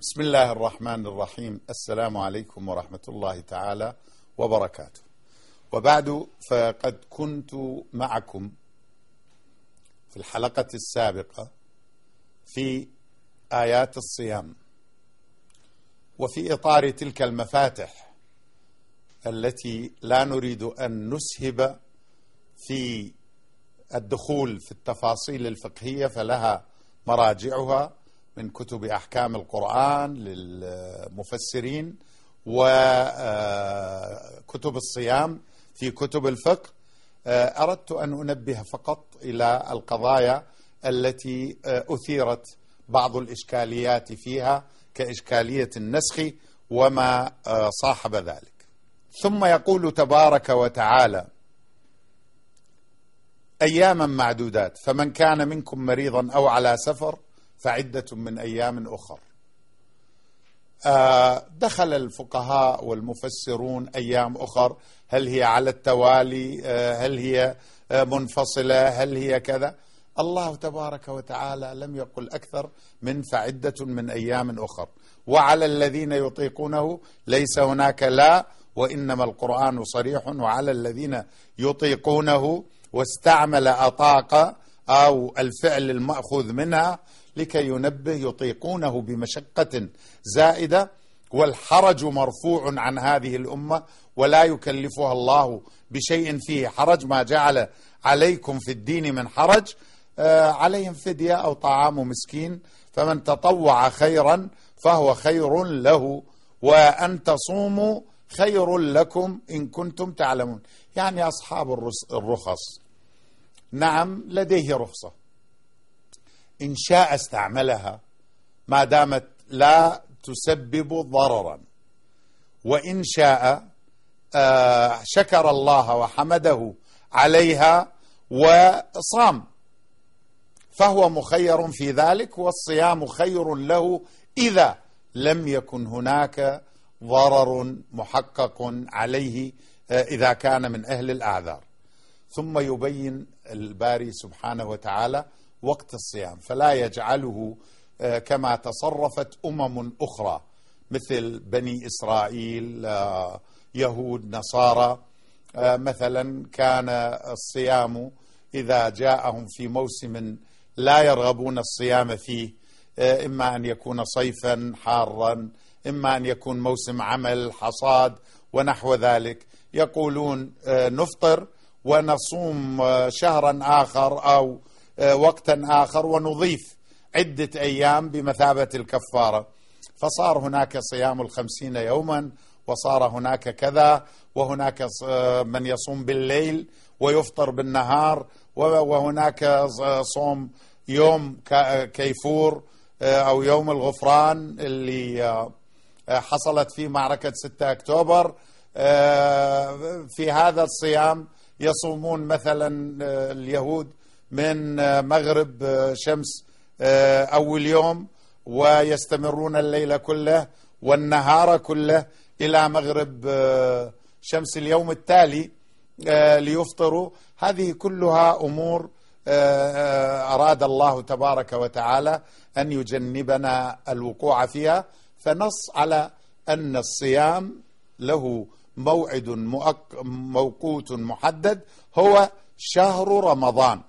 بسم الله الرحمن الرحيم. السلام عليكم ورحمة الله تعالى وبركاته. وبعد، فقد كنت معكم في الحلقة السابقة في آيات الصيام، وفي إطار تلك المفاتح التي لا نريد أن نسهب في الدخول في التفاصيل الفقهية، فلها مراجعها من كتب أحكام القرآن للمفسرين وكتب الصيام في كتب الفقه. أردت أن أنبه فقط إلى القضايا التي أثيرت بعض الإشكاليات فيها، كإشكالية النسخ وما صاحب ذلك. ثم يقول تبارك وتعالى: أياما معدودات، فمن كان منكم مريضا أو على سفر فعدة من أيام أخر. دخل الفقهاء والمفسرون أيام أخر، هل هي على التوالي، هل هي منفصلة، هل هي كذا؟ الله تبارك وتعالى لم يقل أكثر من فعدة من أيام أخر. وعلى الذين يطيقونه ليس هناك لا، وإنما القرآن صريح. وعلى الذين يطيقونه، واستعمل أطاق أو الفعل المأخوذ منها لكي ينبه، يطيقونه بمشقة زائدة، والحرج مرفوع عن هذه الأمة ولا يكلفها الله بشيء فيه حرج. ما جعل عليكم في الدين من حرج. عليهم فدية أو طعام مسكين، فمن تطوع خيرا فهو خير له، وأن تصوموا خير لكم إن كنتم تعلمون. يعني أصحاب الرخص نعم لديه رخصة، إن شاء استعملها ما دامت لا تسبب ضررا، وإن شاء شكر الله وحمده عليها وصام، فهو مخير في ذلك، والصيام خير له إذا لم يكن هناك ضرر محقق عليه، إذا كان من أهل الأعذار. ثم يبين الباري سبحانه وتعالى وقت الصيام، فلا يجعله كما تصرفت أخرى مثل بني إسرائيل، يهود، نصارى. مثلا كان الصيام إذا جاءهم في موسم لا يرغبون الصيام فيه، إما أن يكون صيفا حارا، إما أن يكون موسم عمل حصاد ونحو ذلك، يقولون نفطر ونصوم شهرا آخر أو وقتا آخر ونضيف عدة أيام بمثابة الكفارة. فصار هناك صيام 50 يوما، وصار هناك كذا، وهناك من يصوم بالليل ويفطر بالنهار، وهناك صوم يوم كيفور أو يوم الغفران اللي حصلت فيه معركة 6 أكتوبر. في هذا الصيام يصومون مثلا اليهود من مغرب شمس أول يوم، ويستمرون الليل كله والنهار كله إلى مغرب شمس اليوم التالي ليفطروا. هذه كلها أمور أراد الله تبارك وتعالى أن يجنبنا الوقوع فيها، فنص على أن الصيام له موعد موقوت محدد، هو شهر رمضان.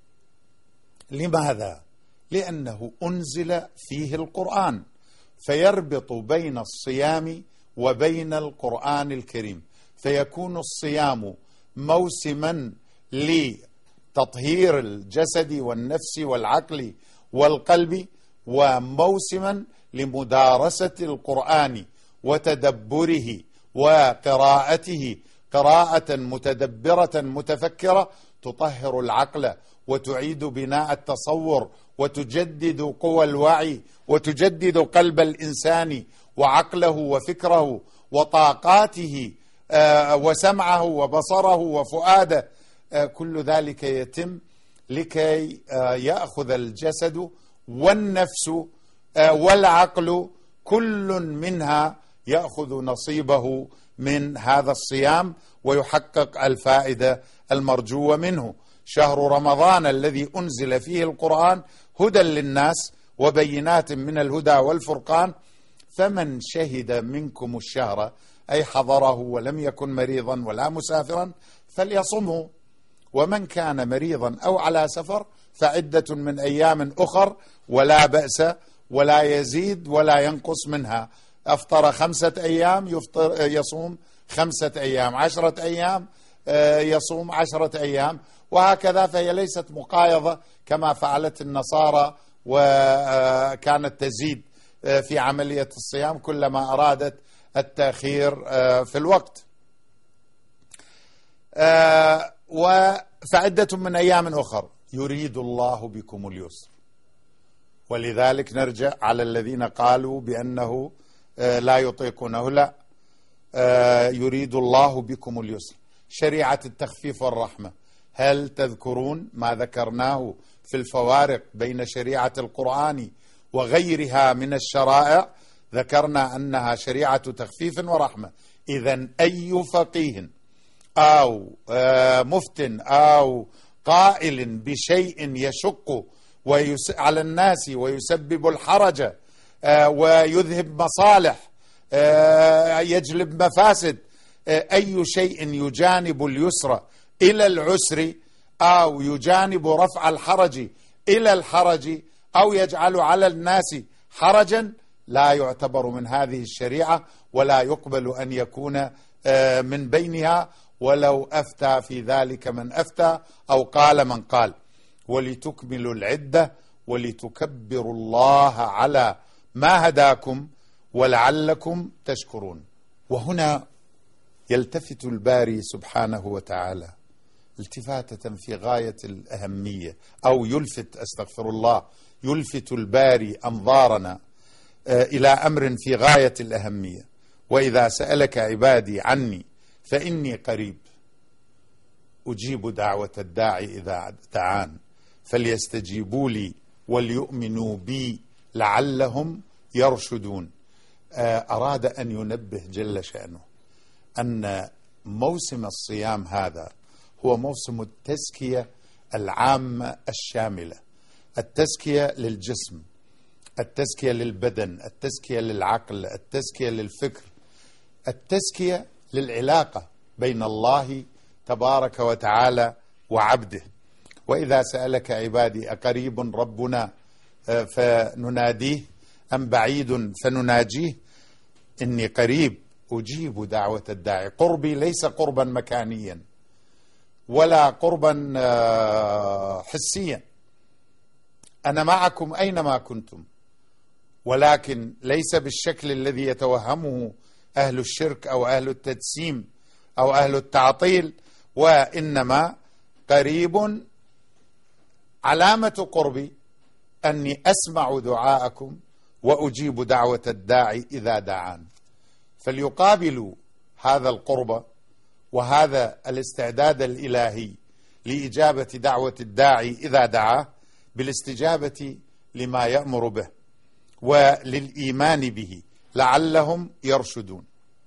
لماذا؟ لأنه أنزل فيه القرآن، فيربط بين الصيام وبين القرآن الكريم، فيكون الصيام موسما لتطهير الجسد والنفس والعقل والقلب، وموسما لمدارسة القرآن وتدبره وقراءته قراءة متدبرة متفكرة، تطهر العقل وتعيد بناء التصور وتجدد قوى الوعي وتجدد قلب الإنسان وعقله وفكره وطاقاته وسمعه وبصره وفؤاده. كل ذلك يتم لكي يأخذ الجسد والنفس والعقل كل منها يأخذ نصيبه من هذا الصيام ويحقق الفائدة المرجوة منه. شهر رمضان الذي أنزل فيه القرآن هدى للناس وبينات من الهدى والفرقان، فمن شهد منكم الشهر أي حضره ولم يكن مريضا ولا مسافرا فليصمه، ومن كان مريضا أو على سفر فعدة من أيام أخر، ولا بأس ولا يزيد ولا ينقص منها. أفطر 5 أيام يصوم 5 أيام، 10 أيام يصوم 10 أيام، وهكذا. فهي ليست مقايضة كما فعلت النصارى، وكانت تزيد في عملية الصيام كلما أرادت التأخير في الوقت. فعدة من أيام أخر يريد الله بكم اليسر. ولذلك نرجع على الذين قالوا بأنه لا يطيقونه، لا، يريد الله بكم اليسر، شريعة التخفيف والرحمة. هل تذكرون ما ذكرناه في الفوارق بين شريعة القرآن وغيرها من الشرائع؟ ذكرنا أنها شريعة تخفيف ورحمة. إذن أي فقيه أو مفت أو قائل بشيء يشق على الناس ويسبب الحرج ويذهب مصالح يجلب مفاسد، أي شيء يجانب اليسر إلى العسر أو يجانب رفع الحرج إلى الحرج أو يجعل على الناس حرجا لا يعتبر من هذه الشريعة، ولا يقبل أن يكون من بينها، ولو أفتى في ذلك من أفتى أو قال من قال. ولتكملوا العدة ولتكبروا الله على ما هداكم ولعلكم تشكرون. وهنا يلتفت الباري سبحانه وتعالى التفاتة في غاية الأهمية، أو يلفت الباري أنظارنا إلى أمر في غاية الأهمية. وإذا سألك عبادي عني فإني قريب أجيب دعوة الداعي إذا دعان فليستجيبوا لي وليؤمنوا بي لعلهم يرشدون. أراد أن ينبه جل شأنه أن موسم الصيام هذا هو موسم التزكية العامة الشاملة، التزكية للجسم، التزكية للبدن، التزكية للعقل، التزكية للفكر، التزكية للعلاقة بين الله تبارك وتعالى وعبده. وإذا سألك عبادي أقريب ربنا فنناديه أم بعيد فنناجيه إني قريب أجيب دعوة الداعي. قربي ليس قربا مكانيا ولا قربا حسيا، أنا معكم أينما كنتم، ولكن ليس بالشكل الذي يتوهمه أهل الشرك أو أهل التجسيم أو أهل التعطيل، وإنما قريب علامة قربي أني أسمع دعاءكم وأجيب دعوة الداعي إذا دعان. فليقابلوا هذا القرب وهذا الاستعداد الإلهي لإجابة دعوة الداعي إذا دعاه بالاستجابة لما يأمر به وللإيمان به لعلهم يرشدون.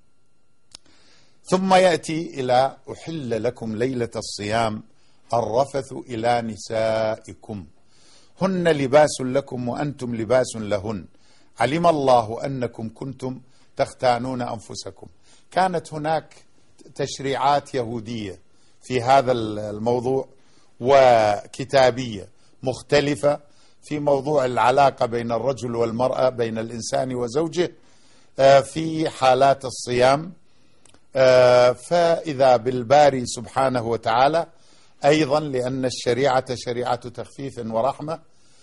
ثم يأتي إلى أحل لكم ليلة الصيام الرفث إلى نسائكم هن لباس لكم وأنتم لباس لهن علم الله أنكم كنتم تختانون أنفسكم. كانت هناك تشريعات يهودية في هذا الموضوع وكتابية مختلفة في موضوع العلاقة بين الرجل والمرأة، بين الإنسان وزوجه في حالات الصيام. فإذا بالباري سبحانه وتعالى أيضا لأن الشريعة شريعة تخفيف ورحمة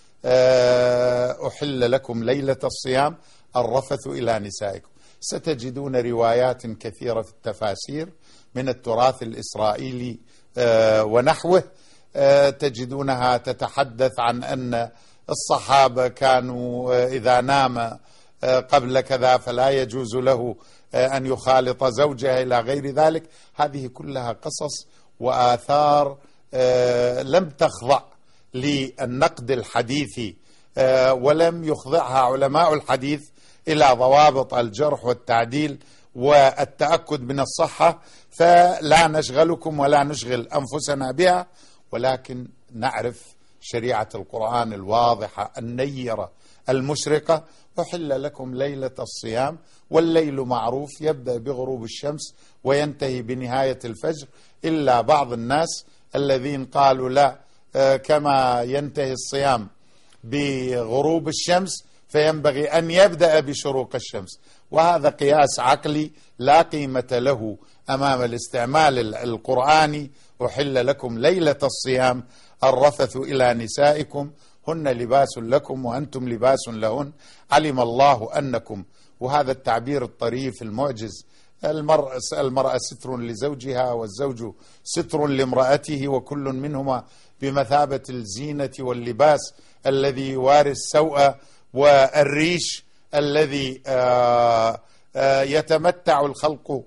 أحل لكم ليلة الصيام الرفث إلى نسائكم. ستجدون روايات كثيرة في التفاسير من التراث الإسرائيلي ونحوه، تجدونها تتحدث عن أن الصحابة كانوا إذا نام قبل كذا فلا يجوز له أن يخالط زوجها إلى غير ذلك. هذه كلها قصص وآثار لم تخضع للنقد الحديثي، ولم يخضعها علماء الحديث إلى ضوابط الجرح والتعديل والتأكد من الصحة، فلا نشغلكم ولا نشغل أنفسنا بها، ولكن نعرف شريعة القرآن الواضحة النيرة المشرقة. أحل لكم ليلة الصيام، والليل معروف يبدأ بغروب الشمس وينتهي بنهاية الفجر، إلا بعض الناس الذين قالوا لا، كما ينتهي الصيام بغروب الشمس فينبغي أن يبدأ بشروق الشمس، وهذا قياس عقلي لا قيمة له أمام الاستعمال القرآني. أحل لكم ليلة الصيام الرفث إلى نسائكم هن لباس لكم وأنتم لباس لهن، علم الله أنكم، وهذا التعبير الطريف المعجز، المرأة ستر لزوجها والزوج ستر لامرأته، وكل منهما بمثابة الزينة واللباس الذي يواري السوء والريش الذي يتمتع الخلق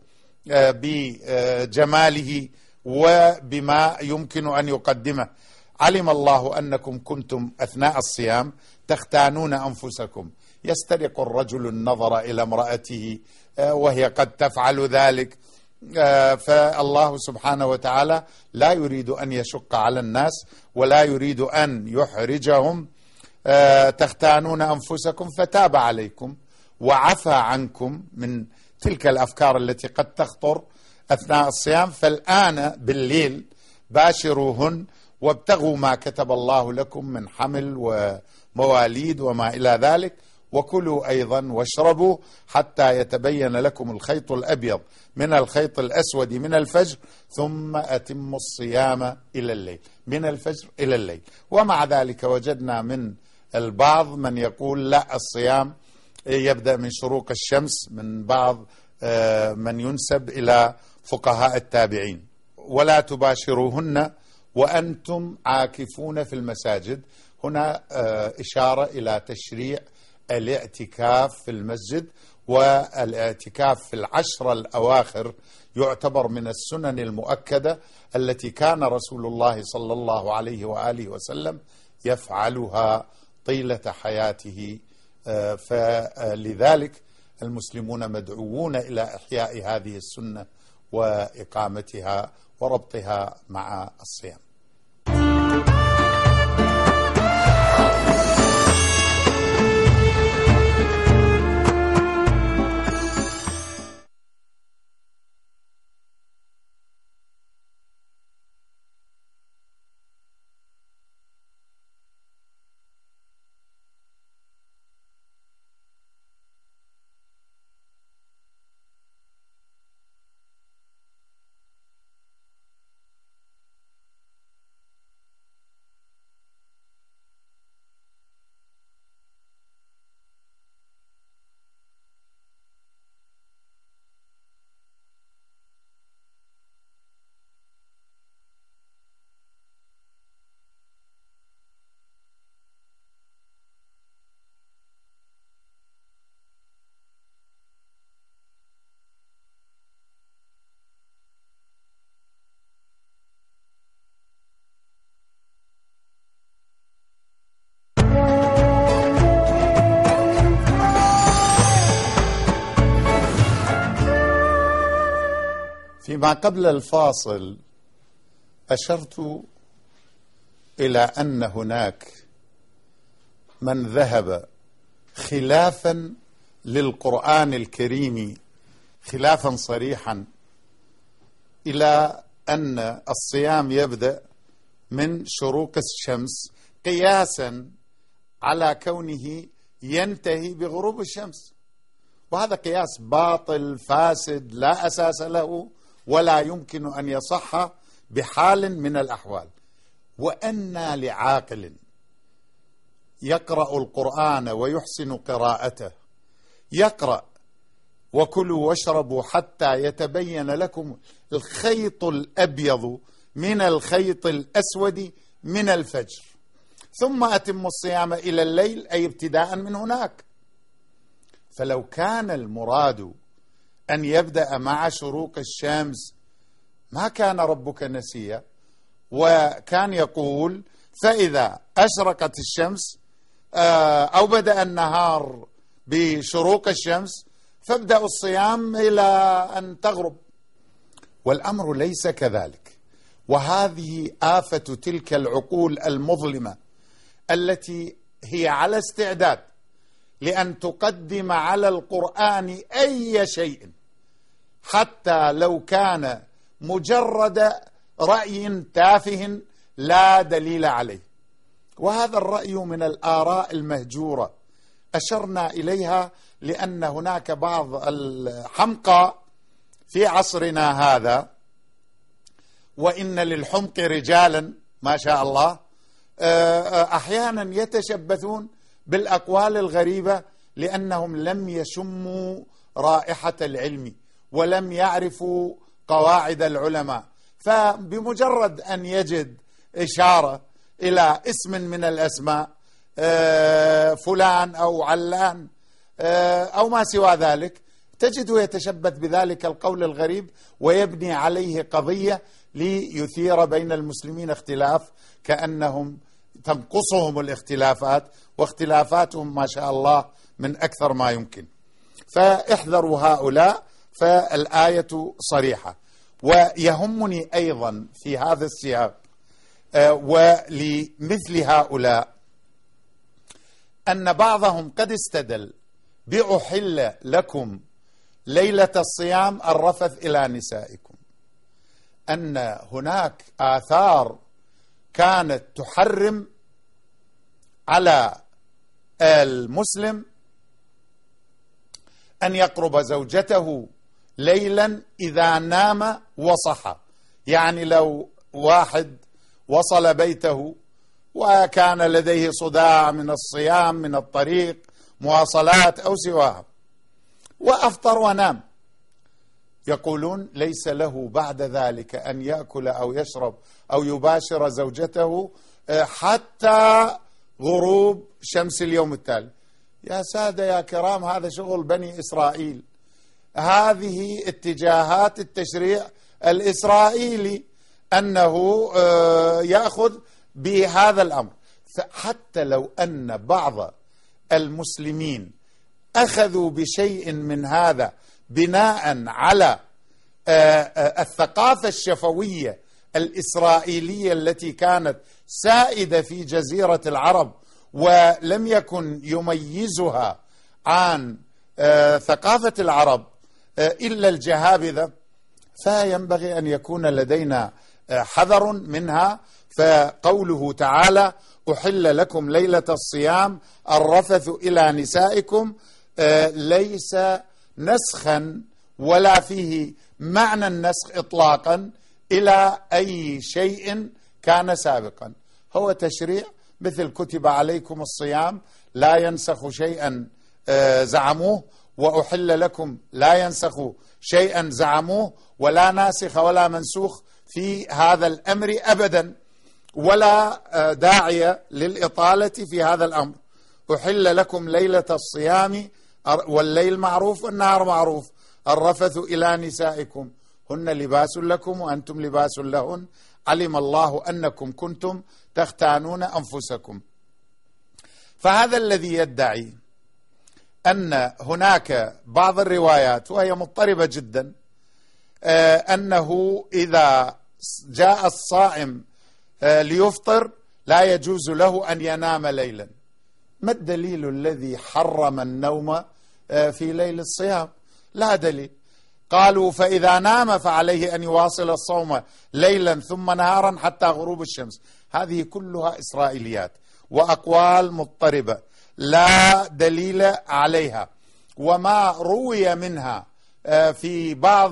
بجماله وبما يمكن أن يقدمه. علم الله أنكم كنتم أثناء الصيام تختانون أنفسكم، يسترق الرجل النظر إلى امرأته وهي قد تفعل ذلك، فالله سبحانه وتعالى لا يريد أن يشق على الناس ولا يريد أن يحرجهم. تختانون أنفسكم فتاب عليكم وعفى عنكم من تلك الأفكار التي قد تخطر أثناء الصيام، فالآن بالليل باشروهن وابتغوا ما كتب الله لكم من حمل ومواليد وما إلى ذلك، وكلوا أيضا واشربوا حتى يتبين لكم الخيط الأبيض من الخيط الأسود من الفجر، ثم أتموا الصيام إلى الليل، من الفجر إلى الليل. ومع ذلك وجدنا من البعض من يقول لا، الصيام يبدأ من شروق الشمس، من بعض من ينسب إلى فقهاء التابعين. ولا تباشروهن وأنتم عاكفون في المساجد، هنا إشارة إلى تشريع الاعتكاف في المسجد، والاعتكاف في العشر الأواخر يعتبر من السنن المؤكدة التي كان رسول الله صلى الله عليه وآله وسلم يفعلها طيلة حياته، فلذلك المسلمون مدعوون إلى إحياء هذه السنة وإقامتها وربطها مع الصيام. فيما قبل الفاصل أشرت إلى أن هناك من ذهب خلافا للقرآن الكريم، خلافا صريحا، إلى أن الصيام يبدأ من شروق الشمس قياسا على كونه ينتهي بغروب الشمس، وهذا قياس باطل فاسد لا أساس له ولا يمكن أن يصح بحال من الأحوال. وأن لعاقل يقرأ القرآن ويحسن قراءته يقرأ وكلوا واشربوا حتى يتبين لكم الخيط الأبيض من الخيط الأسود من الفجر ثم أتموا الصيام إلى الليل، أي ابتداء من هناك. فلو كان المراد أن يبدأ مع شروق الشمس ما كان ربك نسيا، وكان يقول فإذا أشرقت الشمس أو بدأ النهار بشروق الشمس فابدأوا الصيام إلى أن تغرب. والأمر ليس كذلك، وهذه آفة تلك العقول المظلمة التي هي على استعداد لأن تقدم على القرآن أي شيء حتى لو كان مجرد رأي تافه لا دليل عليه. وهذا الرأي من الآراء المهجورة أشرنا إليها لأن هناك بعض الحمقى في عصرنا هذا، وإن للحمق رجالا ما شاء الله، أحيانا يتشبثون بالأقوال الغريبة لأنهم لم يشموا رائحة العلم ولم يعرفوا قواعد العلماء، فبمجرد أن يجد إشارة إلى اسم من الأسماء فلان أو علان أو ما سوى ذلك تجده يتشبث بذلك القول الغريب ويبني عليه قضية ليثير بين المسلمين اختلاف، كأنهم تنقصهم الاختلافات، واختلافاتهم ما شاء الله من أكثر ما يمكن. فاحذروا هؤلاء، فالآية صريحة. ويهمني أيضا في هذا السياق ولمثل هؤلاء أن بعضهم قد استدل بأحل لكم ليلة الصيام الرفث إلى نسائكم، أن هناك آثار كانت تحرم على المسلم أن يقرب زوجته ليلا إذا نام وصحى. يعني لو واحد وصل بيته وكان لديه صداع من الصيام من الطريق مواصلات أو سواها وأفطر ونام، يقولون ليس له بعد ذلك أن يأكل أو يشرب أو يباشر زوجته حتى غروب شمس اليوم التالي. يا سادة يا كرام، هذا شغل بني إسرائيل، هذه اتجاهات التشريع الإسرائيلي أنه يأخذ بهذا الأمر. حتى لو أن بعض المسلمين أخذوا بشيء من هذا بناء على الثقافة الشفوية الإسرائيلية التي كانت سائدة في جزيرة العرب ولم يكن يميزها عن ثقافة العرب إلا الجهابذة، فينبغي أن يكون لدينا حذر منها. فقوله تعالى أحل لكم ليلة الصيام الرفث إلى نسائكم ليس نسخا ولا فيه معنى النسخ إطلاقا إلى أي شيء كان سابقا، هو تشريع مثل كتب عليكم الصيام لا ينسخ شيئا زعموه، وأحل لكم لا ينسخ شيئا زعموه، ولا ناسخ ولا منسوخ في هذا الأمر أبدا، ولا داعي للإطالة في هذا الأمر. أحل لكم ليلة الصيام، والليل معروف والنهار معروف، الرفث إلى نسائكم هن لباس لكم وأنتم لباس لهن، علم الله أنكم كنتم تختانون أنفسكم. فهذا الذي يدعي أن هناك بعض الروايات وهي مضطربة جدا أنه إذا جاء الصائم ليفطر لا يجوز له أن ينام ليلا. ما الدليل الذي حرم النوم في ليل الصيام؟ لا دليل. قالوا فإذا نام فعليه أن يواصل الصوم ليلا ثم نهارا حتى غروب الشمس. هذه كلها إسرائيليات وأقوال مضطربة لا دليل عليها، وما روي منها في بعض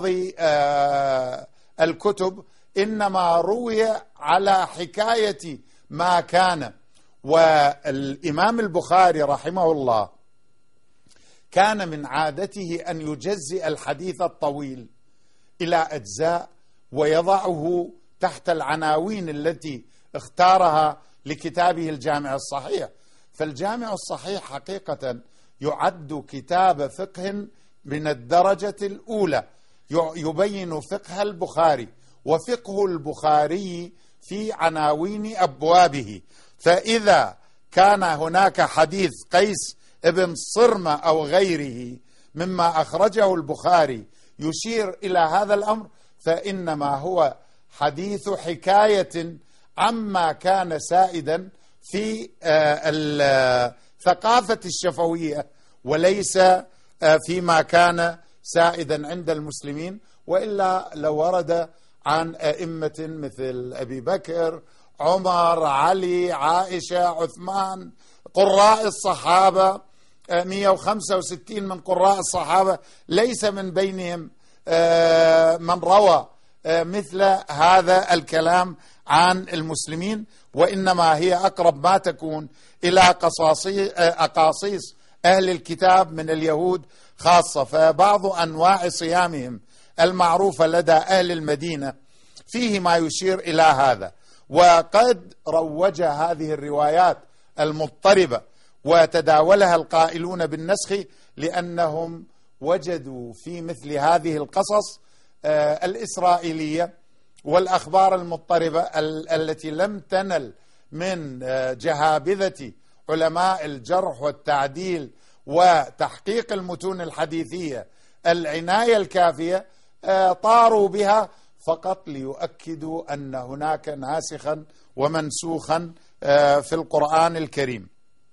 الكتب إنما روي على حكاية ما كان. والإمام البخاري رحمه الله كان من عادته أن يجزئ الحديث الطويل إلى أجزاء ويضعه تحت العناوين التي اختارها لكتابه الجامع الصحيح. فالجامع الصحيح حقيقة يعد كتاب فقه من الدرجة الأولى، يبين فقه البخاري وفقه البخاري في عناوين أبوابه. فإذا كان هناك حديث قيس ابن صرمة أو غيره مما أخرجه البخاري يشير إلى هذا الأمر، فإنما هو حديث حكاية عما كان سائدا في الثقافة الشفوية وليس فيما كان سائدا عند المسلمين، وإلا لو ورد عن أئمة مثل أبي بكر، عمر، علي، عائشة، عثمان، قراء الصحابة، 165 من قراء الصحابة ليس من بينهم من روى مثل هذا الكلام عن المسلمين، وإنما هي أقرب ما تكون إلى أقاصيص أهل الكتاب من اليهود خاصة. فبعض أنواع صيامهم المعروفة لدى أهل المدينة فيه ما يشير إلى هذا. وقد روج هذه الروايات المضطربة وتداولها القائلون بالنسخ لأنهم وجدوا في مثل هذه القصص الإسرائيلية والأخبار المضطربة التي لم تنل من جهابذة علماء الجرح والتعديل وتحقيق المتون الحديثية العناية الكافية، طاروا بها فقط ليؤكدوا أن هناك ناسخا ومنسوخا في القرآن الكريم.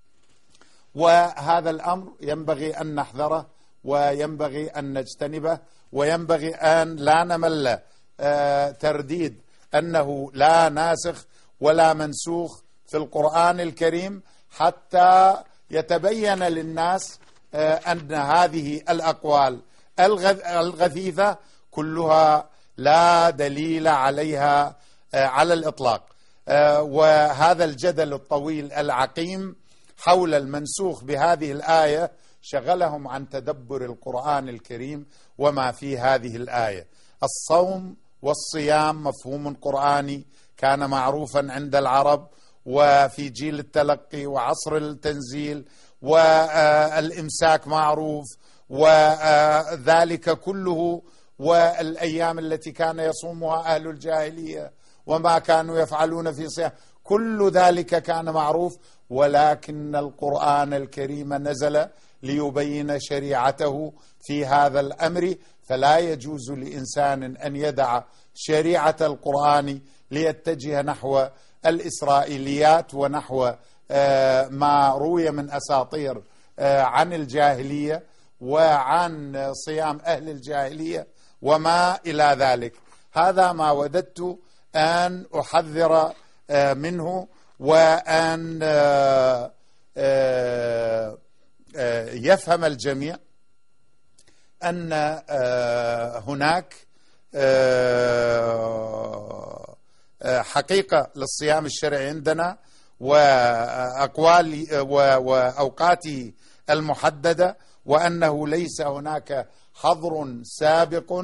وهذا الأمر ينبغي أن نحذره وينبغي أن نجتنبه، وينبغي أن لا نمل ترديد أنه لا ناسخ ولا منسوخ في القرآن الكريم، حتى يتبين للناس أن هذه الأقوال الغثيثة كلها لا دليل عليها على الإطلاق. وهذا الجدل الطويل العقيم حول المنسوخ بهذه الآية شغلهم عن تدبر القرآن الكريم وما في هذه الآية. الصوم والصيام مفهوم قرآني كان معروفا عند العرب وفي جيل التلقي وعصر التنزيل، والإمساك معروف، وذلك كله والأيام التي كان يصومها أهل الجاهلية وما كانوا يفعلون في صيام، كل ذلك كان معروف. ولكن القرآن الكريم نزل ليبين شريعته في هذا الأمر، فلا يجوز لإنسان أن يدع شريعة القرآن ليتجه نحو الإسرائيليات ونحو ما روي من أساطير عن الجاهلية وعن صيام أهل الجاهلية وما إلى ذلك. هذا ما وددت أن أحذر منه، وأن يفهم الجميع أن هناك حقيقة للصيام الشرعي عندنا وأقوال وأوقاته المحددة، وأنه ليس هناك حظر سابق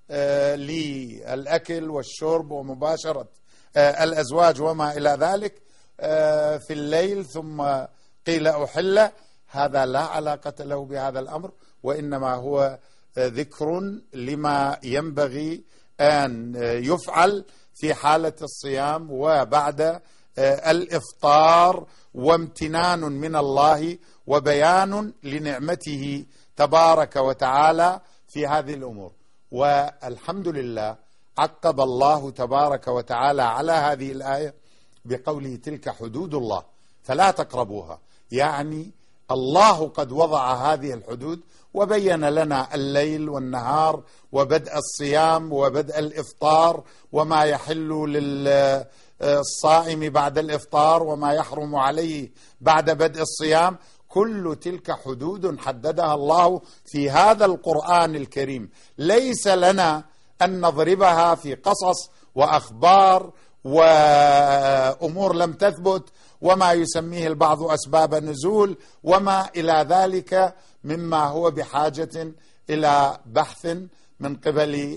للأكل والشرب ومباشرة الأزواج وما إلى ذلك في الليل ثم قيل أحل. هذا لا علاقة له بهذا الأمر، وإنما هو ذكر لما ينبغي أن يفعل في حالة الصيام وبعد الإفطار، وامتنان من الله وبيان لنعمته تبارك وتعالى في هذه الأمور. والحمد لله عقب الله تبارك وتعالى على هذه الآية بقوله تلك حدود الله فلا تقربوها، يعني الله قد وضع هذه الحدود وبين لنا الليل والنهار وبدء الصيام وبدء الإفطار وما يحل للصائم بعد الإفطار وما يحرم عليه بعد بدء الصيام. كل تلك حدود حددها الله في هذا القرآن الكريم، ليس لنا أن نضربها في قصص وأخبار وأمور لم تثبت وما يسميه البعض أسباب نزول وما إلى ذلك، مما هو بحاجة إلى بحث من قبل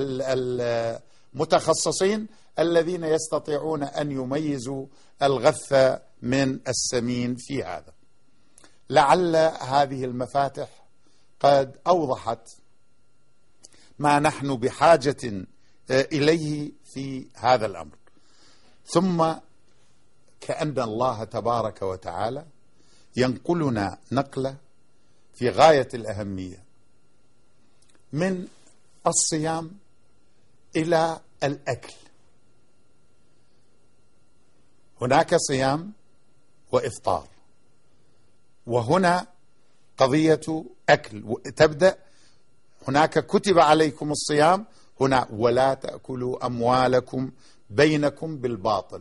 المتخصصين الذين يستطيعون أن يميزوا الغث من السمين في هذا. لعل هذه المفاتح قد أوضحت ما نحن بحاجة إليه في هذا الأمر. ثم كأن الله تبارك وتعالى ينقلنا نقلة في غاية الأهمية من الصيام إلى الأكل. هناك صيام وإفطار، وهنا قضية أكل تبدأ هناك كتب عليكم الصيام، هنا ولا تأكلوا أموالكم بينكم بالباطل.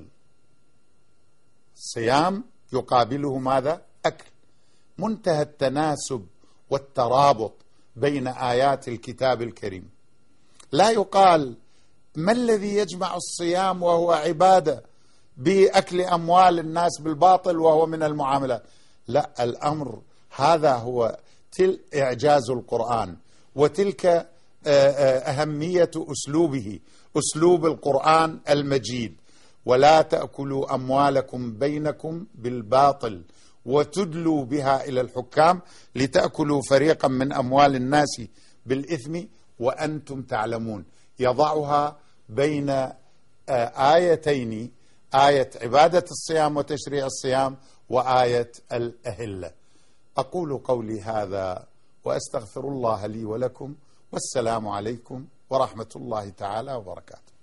الصيام يقابله ماذا؟ أكل. منتهى التناسب والترابط بين آيات الكتاب الكريم. لا يقال ما الذي يجمع الصيام وهو عبادة بأكل أموال الناس بالباطل وهو من المعاملات. لا، الأمر هذا هو إعجاز القرآن، وتلك أهمية أسلوبه، أسلوب القرآن المجيد. ولا تأكلوا أموالكم بينكم بالباطل وتدلوا بها إلى الحكام لتأكلوا فريقا من أموال الناس بالإثم وأنتم تعلمون. يضعها بين آيتين، آية عبادة الصيام وتشريع الصيام وآية الأهلة. أقول قولي هذا وأستغفر الله لي ولكم، والسلام عليكم ورحمة الله تعالى وبركاته.